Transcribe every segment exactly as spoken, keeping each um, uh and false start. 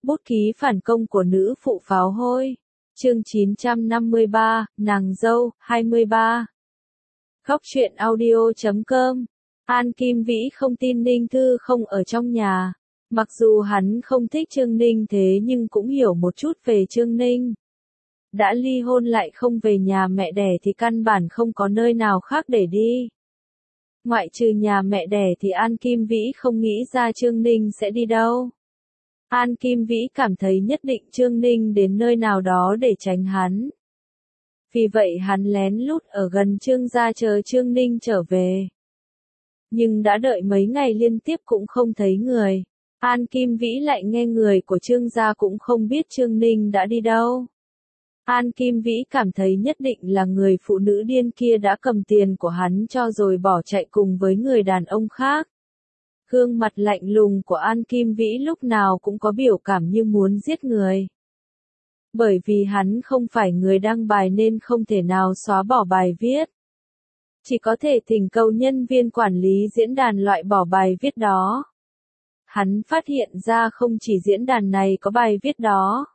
Bút ký phản công của nữ phụ pháo hôi. Chương chín trăm năm mươi ba, nàng dâu, hai mươi ba. Góc truyện audio chấm com. An Kim Vĩ không tin Ninh Thư không ở trong nhà. Mặc dù hắn không thích Trương Ninh thế nhưng cũng hiểu một chút về Trương Ninh. Đã ly hôn lại không về nhà mẹ đẻ thì căn bản không có nơi nào khác để đi. Ngoại trừ nhà mẹ đẻ thì An Kim Vĩ không nghĩ ra Trương Ninh sẽ đi đâu. An Kim Vĩ cảm thấy nhất định Trương Ninh đến nơi nào đó để tránh hắn. Vì vậy hắn lén lút ở gần Trương gia chờ Trương Ninh trở về. Nhưng đã đợi mấy ngày liên tiếp cũng không thấy người. An Kim Vĩ lại nghe người của Trương gia cũng không biết Trương Ninh đã đi đâu. An Kim Vĩ cảm thấy nhất định là người phụ nữ điên kia đã cầm tiền của hắn cho rồi bỏ chạy cùng với người đàn ông khác. Gương mặt lạnh lùng của An Kim Vĩ lúc nào cũng có biểu cảm như muốn giết người. Bởi vì hắn không phải người đăng bài nên không thể nào xóa bỏ bài viết. Chỉ có thể thỉnh cầu nhân viên quản lý diễn đàn loại bỏ bài viết đó. Hắn phát hiện ra không chỉ diễn đàn này có bài viết đó.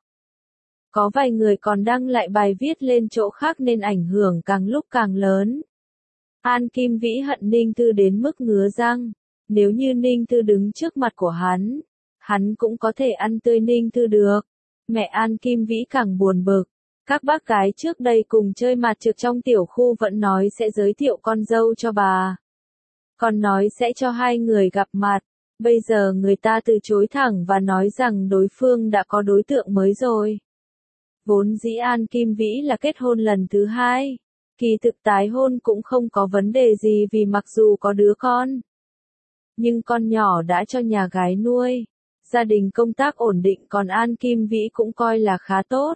Có vài người còn đăng lại bài viết lên chỗ khác nên ảnh hưởng càng lúc càng lớn. An Kim Vĩ hận Ninh Thư đến mức ngứa răng. Nếu như Ninh Thư đứng trước mặt của hắn, hắn cũng có thể ăn tươi Ninh Thư được. Mẹ An Kim Vĩ càng buồn bực. Các bác gái trước đây cùng chơi mặt trược trong tiểu khu vẫn nói sẽ giới thiệu con dâu cho bà. Còn nói sẽ cho hai người gặp mặt. Bây giờ người ta từ chối thẳng và nói rằng đối phương đã có đối tượng mới rồi. Vốn dĩ An Kim Vĩ là kết hôn lần thứ hai. Kỳ thực tái hôn cũng không có vấn đề gì vì mặc dù có đứa con. Nhưng con nhỏ đã cho nhà gái nuôi. Gia đình công tác ổn định còn An Kim Vĩ cũng coi là khá tốt.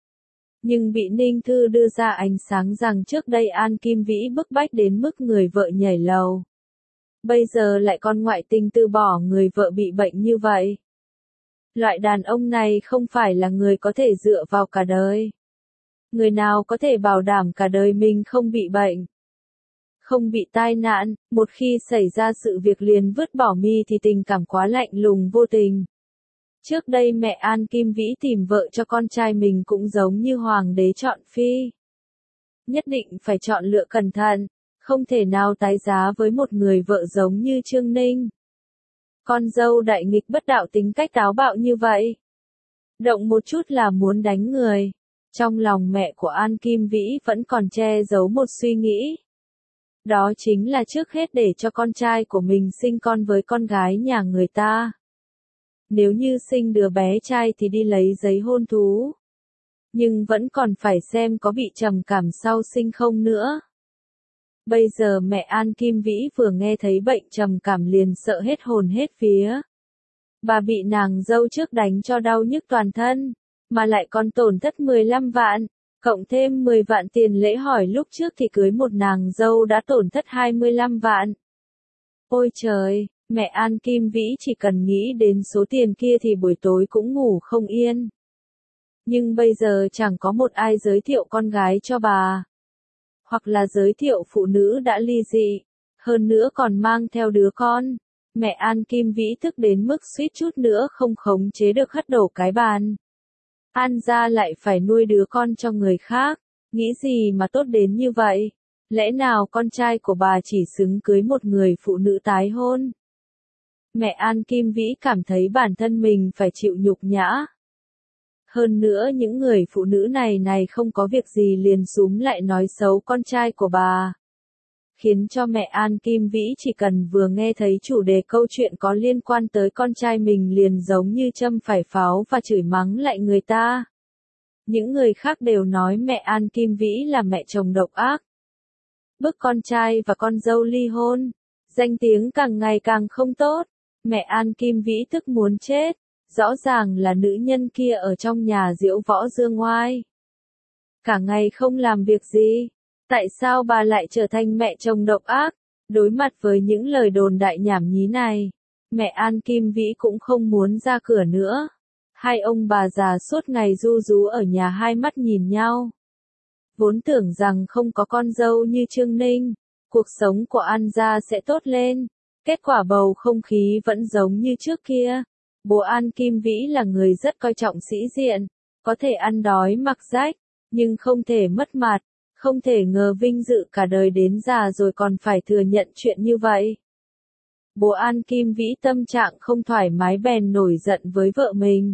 Nhưng bị Ninh Thư đưa ra ánh sáng rằng trước đây An Kim Vĩ bức bách đến mức người vợ nhảy lầu. Bây giờ lại con ngoại tình từ bỏ người vợ bị bệnh như vậy. Loại đàn ông này không phải là người có thể dựa vào cả đời. Người nào có thể bảo đảm cả đời mình không bị bệnh, không bị tai nạn, một khi xảy ra sự việc liền vứt bỏ mi thì tình cảm quá lạnh lùng vô tình. Trước đây mẹ An Kim Vĩ tìm vợ cho con trai mình cũng giống như hoàng đế chọn phi. Nhất định phải chọn lựa cẩn thận, không thể nào tái giá với một người vợ giống như Trương Ninh. Con dâu đại nghịch bất đạo tính cách táo bạo như vậy. Động một chút là muốn đánh người. Trong lòng mẹ của An Kim Vĩ vẫn còn che giấu một suy nghĩ. Đó chính là trước hết để cho con trai của mình sinh con với con gái nhà người ta. Nếu như sinh đứa bé trai thì đi lấy giấy hôn thú. Nhưng vẫn còn phải xem có bị trầm cảm sau sinh không nữa. Bây giờ mẹ An Kim Vĩ vừa nghe thấy bệnh trầm cảm liền sợ hết hồn hết vía. Bà bị nàng dâu trước đánh cho đau nhức toàn thân, mà lại còn tổn thất mười lăm vạn, cộng thêm mười vạn tiền lễ hỏi lúc trước thì cưới một nàng dâu đã tổn thất hai mươi lăm vạn. Ôi trời, mẹ An Kim Vĩ chỉ cần nghĩ đến số tiền kia thì buổi tối cũng ngủ không yên. Nhưng bây giờ chẳng có một ai giới thiệu con gái cho bà. Hoặc là giới thiệu phụ nữ đã ly dị, hơn nữa còn mang theo đứa con. Mẹ An Kim Vĩ tức đến mức suýt chút nữa không khống chế được hất đổ cái bàn. An gia lại phải nuôi đứa con cho người khác, nghĩ gì mà tốt đến như vậy? Lẽ nào con trai của bà chỉ xứng cưới một người phụ nữ tái hôn? Mẹ An Kim Vĩ cảm thấy bản thân mình phải chịu nhục nhã. Hơn nữa những người phụ nữ này này không có việc gì liền súm lại nói xấu con trai của bà. Khiến cho mẹ An Kim Vĩ chỉ cần vừa nghe thấy chủ đề câu chuyện có liên quan tới con trai mình liền giống như châm phải pháo và chửi mắng lại người ta. Những người khác đều nói mẹ An Kim Vĩ là mẹ chồng độc ác. Bức con trai và con dâu ly hôn, danh tiếng càng ngày càng không tốt. Mẹ An Kim Vĩ tức muốn chết, rõ ràng là nữ nhân kia ở trong nhà diễu võ dương oai. Cả ngày không làm việc gì. Tại sao bà lại trở thành mẹ chồng độc ác? Đối mặt với những lời đồn đại nhảm nhí này, mẹ An Kim Vĩ cũng không muốn ra cửa nữa. Hai ông bà già suốt ngày ru rú ở nhà hai mắt nhìn nhau. Vốn tưởng rằng không có con dâu như Trương Ninh, cuộc sống của An gia sẽ tốt lên. Kết quả bầu không khí vẫn giống như trước kia. Bố An Kim Vĩ là người rất coi trọng sĩ diện, có thể ăn đói mặc rách, nhưng không thể mất mặt, không thể ngờ vinh dự cả đời đến già rồi còn phải thừa nhận chuyện như vậy. Bố An Kim Vĩ tâm trạng không thoải mái bèn nổi giận với vợ mình.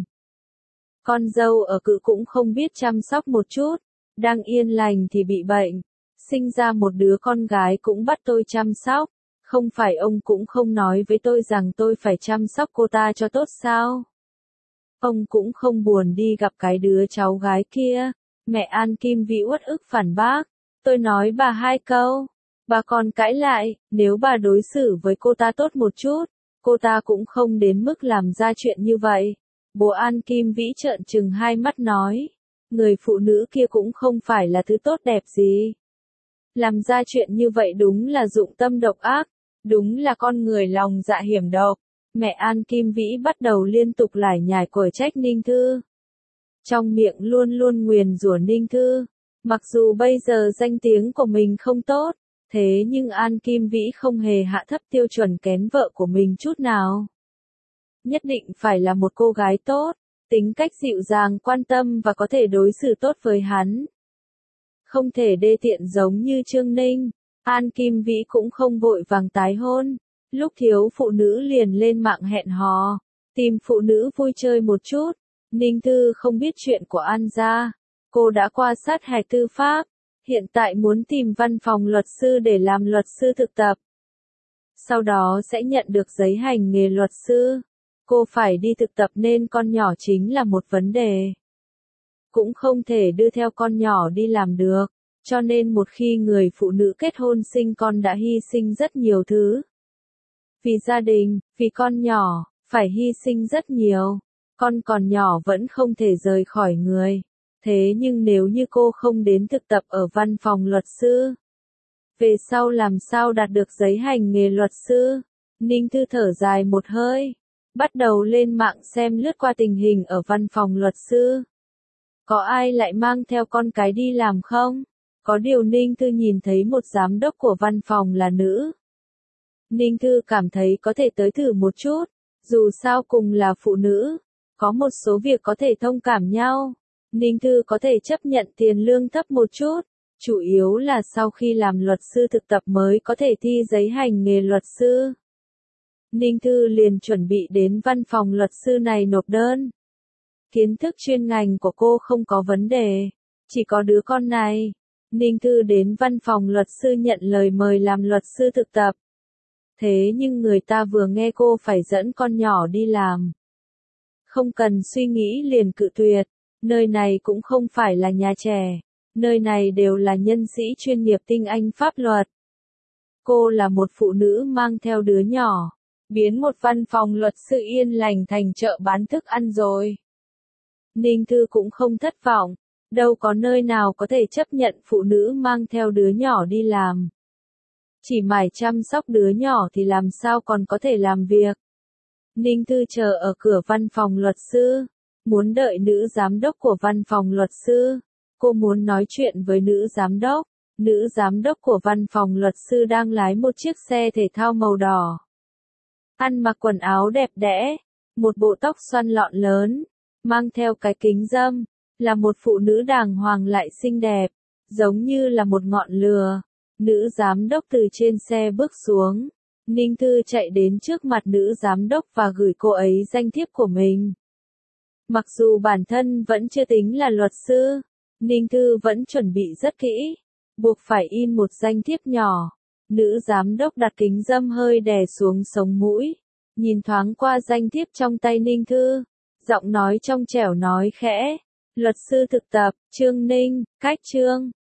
Con dâu ở cự cũng không biết chăm sóc một chút, đang yên lành thì bị bệnh, sinh ra một đứa con gái cũng bắt tôi chăm sóc, không phải ông cũng không nói với tôi rằng tôi phải chăm sóc cô ta cho tốt sao? Ông cũng không buồn đi gặp cái đứa cháu gái kia. Mẹ An Kim Vĩ uất ức phản bác, tôi nói bà hai câu, bà còn cãi lại, nếu bà đối xử với cô ta tốt một chút, cô ta cũng không đến mức làm ra chuyện như vậy. Bố An Kim Vĩ trợn trừng hai mắt nói, người phụ nữ kia cũng không phải là thứ tốt đẹp gì. Làm ra chuyện như vậy đúng là dụng tâm độc ác, đúng là con người lòng dạ hiểm độc. Mẹ An Kim Vĩ bắt đầu liên tục lải nhải quở trách Ninh Thư. Trong miệng luôn luôn nguyền rủa Ninh Thư. Mặc dù bây giờ danh tiếng của mình không tốt, thế nhưng An Kim Vĩ không hề hạ thấp tiêu chuẩn kén vợ của mình chút nào. Nhất định phải là một cô gái tốt, tính cách dịu dàng quan tâm và có thể đối xử tốt với hắn. Không thể đê tiện giống như Trương Ninh, An Kim Vĩ cũng không vội vàng tái hôn. Lúc thiếu phụ nữ liền lên mạng hẹn hò, tìm phụ nữ vui chơi một chút. Ninh Thư không biết chuyện của An gia, cô đã qua sát hạch tư pháp, hiện tại muốn tìm văn phòng luật sư để làm luật sư thực tập. Sau đó sẽ nhận được giấy hành nghề luật sư. Cô phải đi thực tập nên con nhỏ chính là một vấn đề. Cũng không thể đưa theo con nhỏ đi làm được, cho nên một khi người phụ nữ kết hôn sinh con đã hy sinh rất nhiều thứ. Vì gia đình, vì con nhỏ, phải hy sinh rất nhiều. Con còn nhỏ vẫn không thể rời khỏi người. Thế nhưng nếu như cô không đến thực tập ở văn phòng luật sư, về sau làm sao đạt được giấy hành nghề luật sư? Ninh Thư thở dài một hơi, bắt đầu lên mạng xem lướt qua tình hình ở văn phòng luật sư. Có ai lại mang theo con cái đi làm không? Có điều Ninh Thư nhìn thấy một giám đốc của văn phòng là nữ. Ninh Thư cảm thấy có thể tới thử một chút, dù sao cùng là phụ nữ, có một số việc có thể thông cảm nhau. Ninh Thư có thể chấp nhận tiền lương thấp một chút, chủ yếu là sau khi làm luật sư thực tập mới có thể thi giấy hành nghề luật sư. Ninh Thư liền chuẩn bị đến văn phòng luật sư này nộp đơn. Kiến thức chuyên ngành của cô không có vấn đề, chỉ có đứa con này. Ninh Thư đến văn phòng luật sư nhận lời mời làm luật sư thực tập. Thế nhưng người ta vừa nghe cô phải dẫn con nhỏ đi làm, không cần suy nghĩ liền cự tuyệt. Nơi này cũng không phải là nhà trẻ, nơi này đều là nhân sĩ chuyên nghiệp tinh anh pháp luật. Cô là một phụ nữ mang theo đứa nhỏ, biến một văn phòng luật sư yên lành thành chợ bán thức ăn rồi. Ninh Thư cũng không thất vọng, đâu có nơi nào có thể chấp nhận phụ nữ mang theo đứa nhỏ đi làm. Chỉ mải chăm sóc đứa nhỏ thì làm sao còn có thể làm việc. Ninh Thư chờ ở cửa văn phòng luật sư, muốn đợi nữ giám đốc của văn phòng luật sư. Cô muốn nói chuyện với nữ giám đốc. Nữ giám đốc của văn phòng luật sư đang lái một chiếc xe thể thao màu đỏ. Ăn mặc quần áo đẹp đẽ, một bộ tóc xoăn lọn lớn, mang theo cái kính râm, là một phụ nữ đàng hoàng lại xinh đẹp, giống như là một ngọn lửa. Nữ giám đốc từ trên xe bước xuống. Ninh Thư chạy đến trước mặt nữ giám đốc và gửi cô ấy danh thiếp của mình. Mặc dù bản thân vẫn chưa tính là luật sư, Ninh Thư vẫn chuẩn bị rất kỹ, buộc phải in một danh thiếp nhỏ. Nữ giám đốc đặt kính râm hơi đè xuống sống mũi, nhìn thoáng qua danh thiếp trong tay Ninh Thư, giọng nói trong trẻo nói khẽ, luật sư thực tập, Trương Ninh, cách Trương.